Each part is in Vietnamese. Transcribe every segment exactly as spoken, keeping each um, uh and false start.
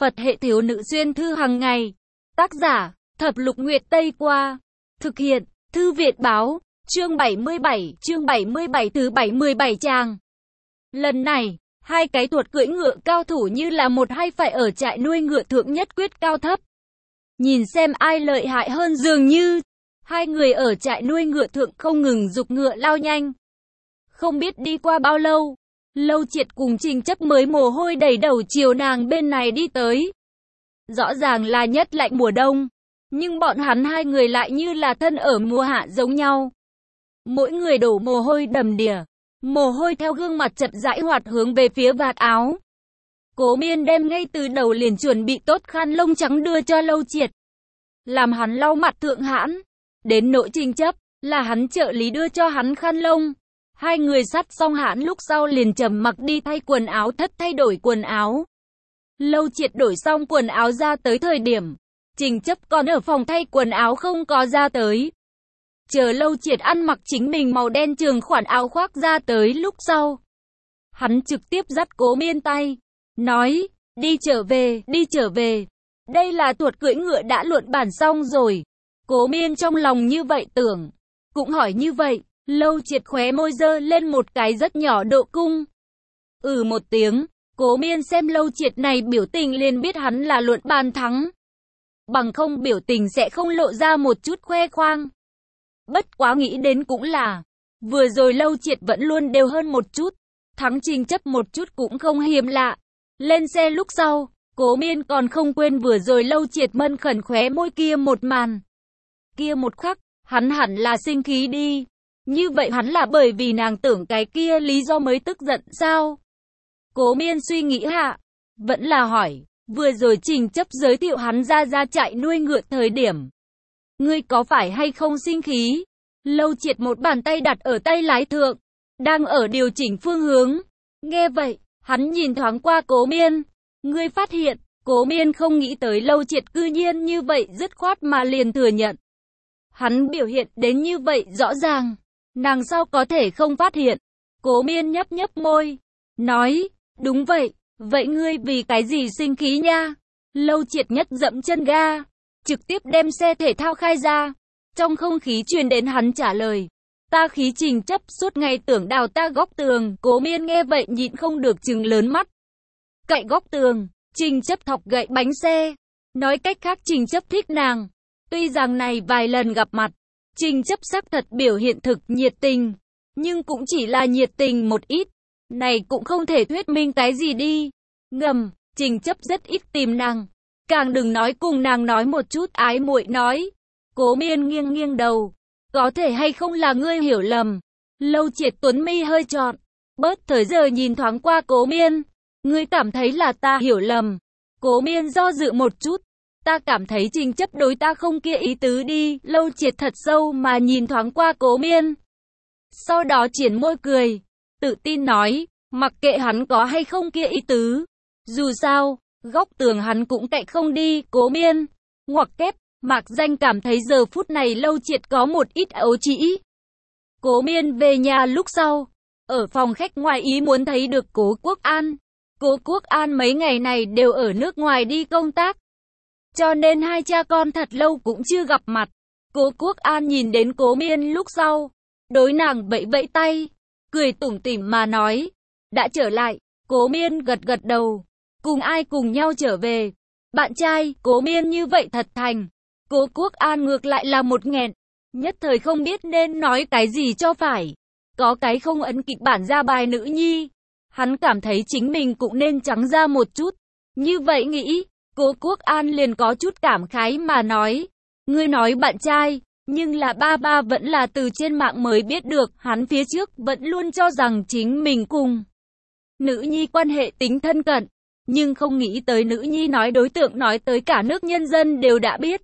Phật hệ thiếu nữ xuyên thư hàng ngày. Tác giả, Thập Lục Nguyệt Tây Qua. Thực hiện, Thư Việt Báo. Chương bảy mươi bảy, chương bảy mươi bảy thứ bảy mươi bảy trang. Lần này, hai cái tuột cưỡi ngựa cao thủ như là một hai phải ở trại nuôi ngựa thượng nhất quyết cao thấp. Nhìn xem ai lợi hại hơn dường như. Hai người ở trại nuôi ngựa thượng không ngừng giục ngựa lao nhanh. Không biết đi qua bao lâu, Lâu Triệt cùng Trình Chấp mới mồ hôi đầy đầu chiều nàng bên này đi tới. Rõ ràng là nhất lạnh mùa đông, nhưng bọn hắn hai người lại như là thân ở mùa hạ giống nhau. Mỗi người đổ mồ hôi đầm đìa, mồ hôi theo gương mặt chậm rãi hoạt hướng về phía vạt áo. Cố Miên đem ngay từ đầu liền chuẩn bị tốt khăn lông trắng đưa cho Lâu Triệt, làm hắn lau mặt thượng hãn. Đến nỗi Trình Chấp, là hắn trợ lý đưa cho hắn khăn lông. Hai người sắt xong hãn lúc sau liền trầm mặc đi thay quần áo thất thay đổi quần áo. Lâu Triệt đổi xong quần áo ra tới thời điểm, Trình Chấp còn ở phòng thay quần áo không có ra tới. Chờ Lâu Triệt ăn mặc chính mình màu đen trường khoản áo khoác ra tới lúc sau, hắn trực tiếp dắt Cố Miên tay, nói, đi trở về, đi trở về. Đây là tuột cưỡi ngựa đã luận bản xong rồi. Cố Miên trong lòng như vậy tưởng, cũng hỏi như vậy. Lâu Triệt khóe môi giơ lên một cái rất nhỏ độ cung. Ừ một tiếng, Cố Miên xem Lâu Triệt này biểu tình liền biết hắn là luận bàn thắng. Bằng không biểu tình sẽ không lộ ra một chút khoe khoang. Bất quá nghĩ đến cũng là, vừa rồi Lâu Triệt vẫn luôn đều hơn một chút, thắng Trình Chấp một chút cũng không hiếm lạ. Lên xe lúc sau, Cố Miên còn không quên vừa rồi Lâu Triệt mân khẩn khóe môi kia một màn. Kia một khắc, hắn hẳn là sinh khí đi. Như vậy hắn là bởi vì nàng tưởng cái kia lý do mới tức giận sao? Cố Miên suy nghĩ hạ, vẫn là hỏi, vừa rồi Trình Chấp giới thiệu hắn ra ra chạy nuôi ngựa thời điểm. Ngươi có phải hay không sinh khí? Lâu Triệt một bàn tay đặt ở tay lái thượng, đang ở điều chỉnh phương hướng. Nghe vậy, hắn nhìn thoáng qua Cố Miên. Ngươi phát hiện, Cố Miên không nghĩ tới Lâu Triệt cư nhiên như vậy dứt khoát mà liền thừa nhận. Hắn biểu hiện đến như vậy rõ ràng. Nàng sao có thể không phát hiện? Cố Miên nhấp nhấp môi, nói, đúng vậy, vậy ngươi vì cái gì sinh khí nha? Lâu Triệt nhất dẫm chân ga, trực tiếp đem xe thể thao khai ra. Trong không khí truyền đến hắn trả lời, ta khí Trình Chấp suốt ngày tưởng đào ta góc tường. Cố Miên nghe vậy nhịn không được trừng lớn mắt. Cạnh góc tường, Trình Chấp thọc gậy bánh xe. Nói cách khác Trình Chấp thích nàng. Tuy rằng này vài lần gặp mặt, Trình Chấp xác thật biểu hiện thực nhiệt tình, nhưng cũng chỉ là nhiệt tình một ít. Này cũng không thể thuyết minh cái gì đi. Ngầm, Trình Chấp rất ít tìm nàng, càng đừng nói cùng nàng nói một chút ái muội nói. Cố Miên nghiêng nghiêng đầu, có thể hay không là ngươi hiểu lầm? Lâu Triệt tuấn mi hơi trọn, bớt thời giờ nhìn thoáng qua Cố Miên. Ngươi cảm thấy là ta hiểu lầm? Cố Miên do dự một chút. Ta cảm thấy Trình Chấp đối ta không kia ý tứ đi. Lâu Triệt thật sâu mà nhìn thoáng qua Cố Miên, sau đó triển môi cười, tự tin nói, mặc kệ hắn có hay không kia ý tứ, dù sao, góc tường hắn cũng cạnh không đi. Cố Miên, ngoặc kép, mạc danh cảm thấy giờ phút này Lâu Triệt có một ít ấu trĩ. Cố Miên về nhà lúc sau, ở phòng khách ngoài ý muốn thấy được Cố Quốc An. Cố Quốc An mấy ngày này đều ở nước ngoài đi công tác, cho nên hai cha con thật lâu cũng chưa gặp mặt. Cố Quốc An nhìn đến Cố Miên lúc sau, đối nàng vẫy vẫy tay, cười tủm tỉm mà nói, đã trở lại. Cố Miên gật gật đầu, cùng ai cùng nhau trở về? Bạn trai. Cố Miên như vậy thật thành. Cố Quốc An ngược lại là một nghẹn, nhất thời không biết nên nói cái gì cho phải. Có cái không ấn kịch bản ra bài nữ nhi, hắn cảm thấy chính mình cũng nên trắng ra một chút. Như vậy nghĩ, Cố Quốc An liền có chút cảm khái mà nói, ngươi nói bạn trai, nhưng là ba ba vẫn là từ trên mạng mới biết được. Hắn phía trước vẫn luôn cho rằng chính mình cùng nữ nhi quan hệ tính thân cận, nhưng không nghĩ tới nữ nhi nói đối tượng nói tới cả nước nhân dân đều đã biết.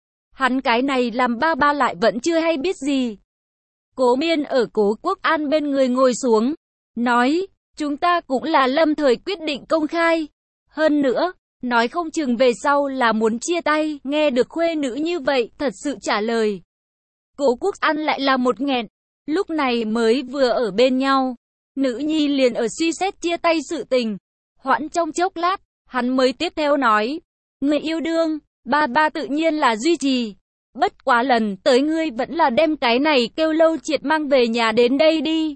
Hắn cái này làm ba ba lại vẫn chưa hay biết gì. Cố Miên ở Cố Quốc An bên người ngồi xuống, nói, chúng ta cũng là lâm thời quyết định công khai. Hơn nữa, nói không chừng về sau là muốn chia tay. Nghe được khuê nữ như vậy, thật sự trả lời. Cố Quốc An lại là một nghẹn, lúc này mới vừa ở bên nhau, nữ nhi liền ở suy xét chia tay sự tình. Hoãn trong chốc lát, Hắn mới tiếp theo nói, người yêu đương, ba ba tự nhiên là duy trì. Bất quá lần tới ngươi vẫn là đem cái này kêu Lâu Triệt mang về nhà đến đây đi.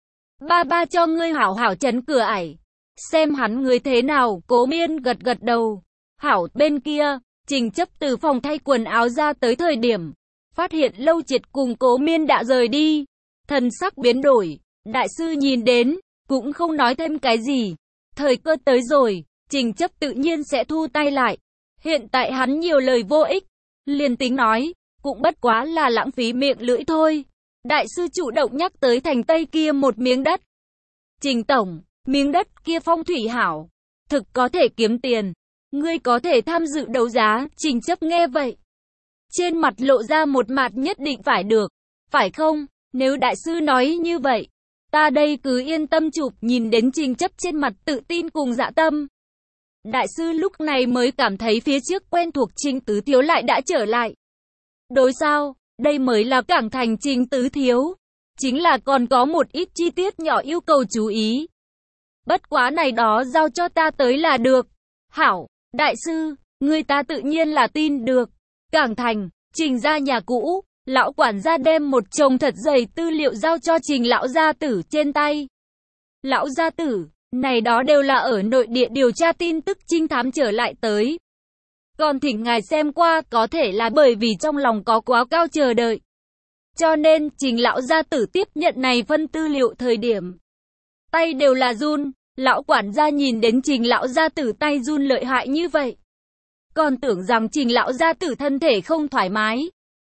Ba ba cho ngươi hảo hảo trấn cửa ải. Xem hắn ngươi thế nào, Cố Miên gật gật đầu. Hảo, bên kia, Trình Chấp từ phòng thay quần áo ra tới thời điểm. Phát hiện Lâu Triệt cùng Cố Miên đã rời đi. Thần sắc biến đổi, đại sư nhìn đến, cũng không nói thêm cái gì. Thời cơ tới rồi, Trình Chấp tự nhiên sẽ thu tay lại. Hiện tại hắn nhiều lời vô ích. Liền tính nói, cũng bất quá là lãng phí miệng lưỡi thôi. Đại sư chủ động nhắc tới thành Tây kia một miếng đất. Trình tổng, miếng đất kia phong thủy hảo, thực có thể kiếm tiền. Ngươi có thể tham dự đấu giá. Trình Chấp nghe vậy, trên mặt lộ ra một mặt nhất định phải được, phải không? Nếu đại sư nói như vậy, ta đây cứ yên tâm chụp. Nhìn đến Trình Chấp trên mặt tự tin cùng dạ tâm, đại sư lúc này mới cảm thấy phía trước quen thuộc Trình Tứ Thiếu lại đã trở lại. Đối sao, đây mới là cảng thành Trình Tứ Thiếu. Chính là còn có một ít chi tiết nhỏ yêu cầu chú ý. Bất quá này đó giao cho ta tới là được. Hảo, đại sư, người ta tự nhiên là tin được. Cảng thành, Trình gia nhà cũ, lão quản gia đem một chồng thật dày tư liệu giao cho Trình lão gia tử trên tay. Lão gia tử, này đó đều là ở nội địa điều tra tin tức trinh thám trở lại tới. Còn thỉnh ngài xem qua, có thể là bởi vì trong lòng có quá cao chờ đợi. Cho nên, Trình lão gia tử tiếp nhận này phân tư liệu thời điểm. Tay đều là run, lão quản gia nhìn đến Trình lão gia tử tay run lợi hại như vậy. Còn tưởng rằng Trình lão gia tử thân thể không thoải mái.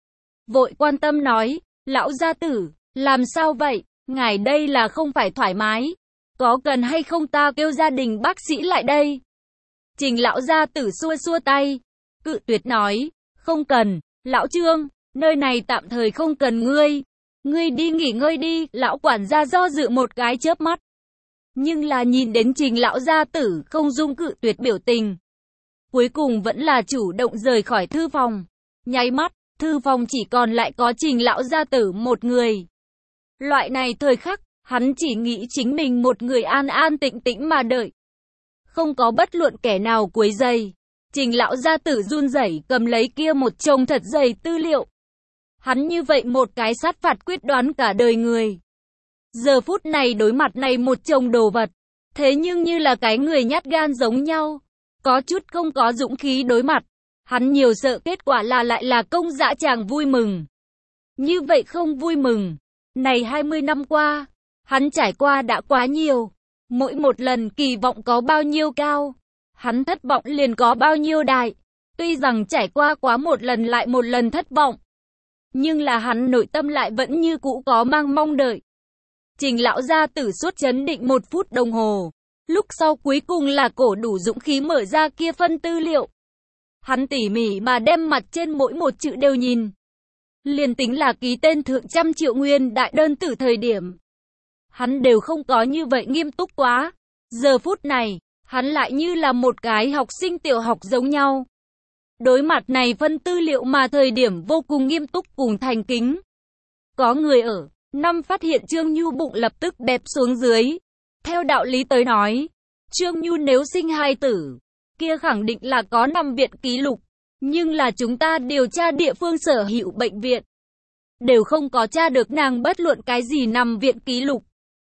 Vội quan tâm nói, lão gia tử, làm sao vậy, ngài đây là không phải thoải mái. Có cần hay không ta kêu gia đình bác sĩ lại đây? Trình lão gia tử xua xua tay, cự tuyệt nói, không cần, lão Trương, nơi này tạm thời không cần ngươi. Ngươi đi nghỉ ngơi đi. Lão quản gia do dự một cái chớp mắt. Nhưng là nhìn đến Trình lão gia tử không dung cự tuyệt biểu tình. Cuối cùng vẫn là chủ động rời khỏi thư phòng. Nháy mắt, thư phòng chỉ còn lại có Trình lão gia tử một người. Loại này thời khắc, hắn chỉ nghĩ chính mình một người an an tĩnh tĩnh mà đợi. Không có bất luận kẻ nào quấy rầy. Trình lão gia tử run rẩy cầm lấy kia một chồng thật dày tư liệu. Hắn như vậy một cái sát phạt quyết đoán cả đời người. Giờ phút này đối mặt này một chồng đồ vật. Thế nhưng như là cái người nhát gan giống nhau. Có chút không có dũng khí đối mặt. Hắn nhiều sợ kết quả là lại là công dã tràng vui mừng. Như vậy không vui mừng. Này hai mươi năm qua, hắn trải qua đã quá nhiều. Mỗi một lần kỳ vọng có bao nhiêu cao, hắn thất vọng liền có bao nhiêu đại. Tuy rằng trải qua quá một lần lại một lần thất vọng, nhưng là hắn nội tâm lại vẫn như cũ có mang mong đợi. Trình lão gia tử suốt chấn định một phút đồng hồ. Lúc sau cuối cùng là cổ đủ dũng khí mở ra kia phân tư liệu. Hắn tỉ mỉ mà đem mặt trên mỗi một chữ đều nhìn. Liền tính là ký tên thượng trăm triệu nguyên đại đơn tử thời điểm, hắn đều không có như vậy nghiêm túc quá. Giờ phút này, hắn lại như là một cái học sinh tiểu học giống nhau. Đối mặt này phân tư liệu mà thời điểm vô cùng nghiêm túc cùng thành kính. Có người ở, năm phát hiện Trương Nhu bụng lập tức bẹp xuống dưới. Theo đạo lý tới nói, Trương Nhu nếu sinh hai tử, kia khẳng định là có nằm viện ký lục. Nhưng là chúng ta điều tra địa phương sở hữu bệnh viện, đều không có tra được nàng bất luận cái gì nằm viện ký lục.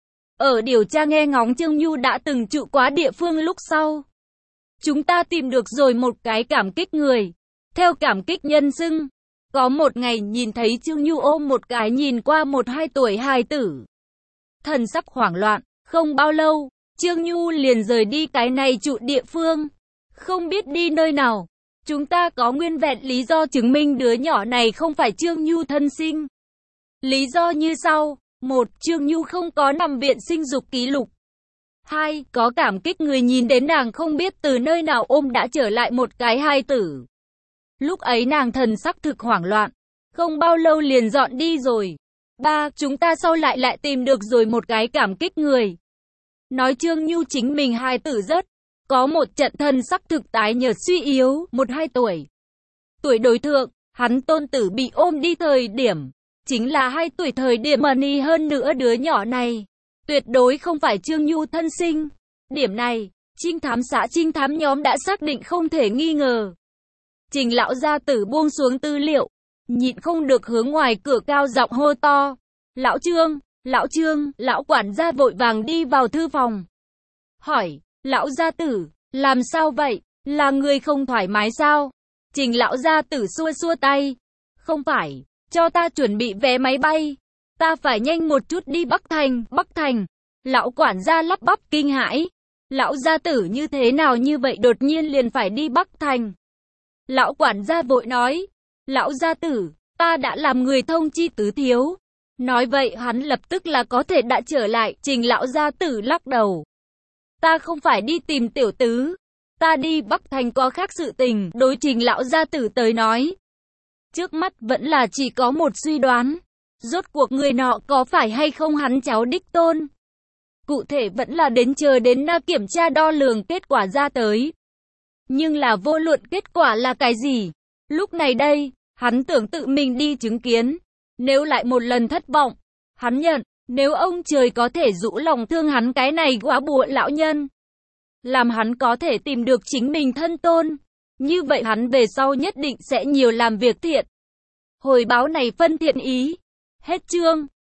Ở điều tra nghe ngóng Trương Nhu đã từng trụ quá địa phương lúc sau, chúng ta tìm được rồi một cái cảm kích người. Theo cảm kích nhân xưng, có một ngày nhìn thấy Trương Nhu ôm một cái nhìn qua một hai tuổi hài tử. Thần sắc hoảng loạn, không bao lâu, Trương Nhu liền rời đi cái này trụ địa phương. Không biết đi nơi nào. Chúng ta có nguyên vẹn lý do chứng minh đứa nhỏ này không phải Trương Nhu thân sinh. Lý do như sau. Một, Trương Nhu không có nằm viện sinh dục ký lục. Hai, có cảm kích người nhìn đến nàng không biết từ nơi nào ôm đã trở lại một cái hài tử. Lúc ấy nàng thần sắc thực hoảng loạn. Không bao lâu liền dọn đi rồi. Ba, chúng ta sau lại lại tìm được rồi một cái cảm kích người. Nói Trương Nhu chính mình hài tử rất. Có một trận thân sắc thực tái nhợt suy yếu, một hai tuổi. Tuổi đối thượng, hắn tôn tử bị ôm đi thời điểm. Chính là hai tuổi thời điểm mà ni hơn nữa đứa nhỏ này. Tuyệt đối không phải Trương Nhu thân sinh. Điểm này, Trinh thám xã trinh thám nhóm đã xác định không thể nghi ngờ. Trình lão gia tử buông xuống tư liệu, nhịn không được hướng ngoài cửa cao giọng hô to. Lão Trương, lão Trương, lão quản gia vội vàng đi vào thư phòng. Hỏi, lão gia tử, làm sao vậy? Là người không thoải mái sao? Trình lão gia tử xua xua tay. Không phải, cho ta chuẩn bị vé máy bay. Ta phải nhanh một chút đi Bắc Thành, Bắc Thành. Lão quản gia lắp bắp kinh hãi. Lão gia tử như thế nào như vậy đột nhiên liền phải đi Bắc Thành? Lão quản gia vội nói. Lão gia tử, ta đã làm người thông chi tứ thiếu. Nói vậy hắn lập tức là có thể đã trở lại. Trình lão gia tử lắc đầu. Ta không phải đi tìm tiểu tứ. Ta đi Bắc Thành có khác sự tình. Đối Trình lão gia tử tới nói. Trước mắt vẫn là chỉ có một suy đoán. Rốt cuộc người nọ có phải hay không hắn cháu đích tôn? Cụ thể vẫn là đến chờ đến na kiểm tra đo lường kết quả ra tới. Nhưng là vô luận kết quả là cái gì? Lúc này đây, hắn tưởng tự mình đi chứng kiến. Nếu lại một lần thất vọng, hắn nhận, nếu ông trời có thể rũ lòng thương hắn cái này quá bùa lão nhân, làm hắn có thể tìm được chính mình thân tôn, như vậy hắn về sau nhất định sẽ nhiều làm việc thiện. Hồi báo này phân thiện ý. Hết chương.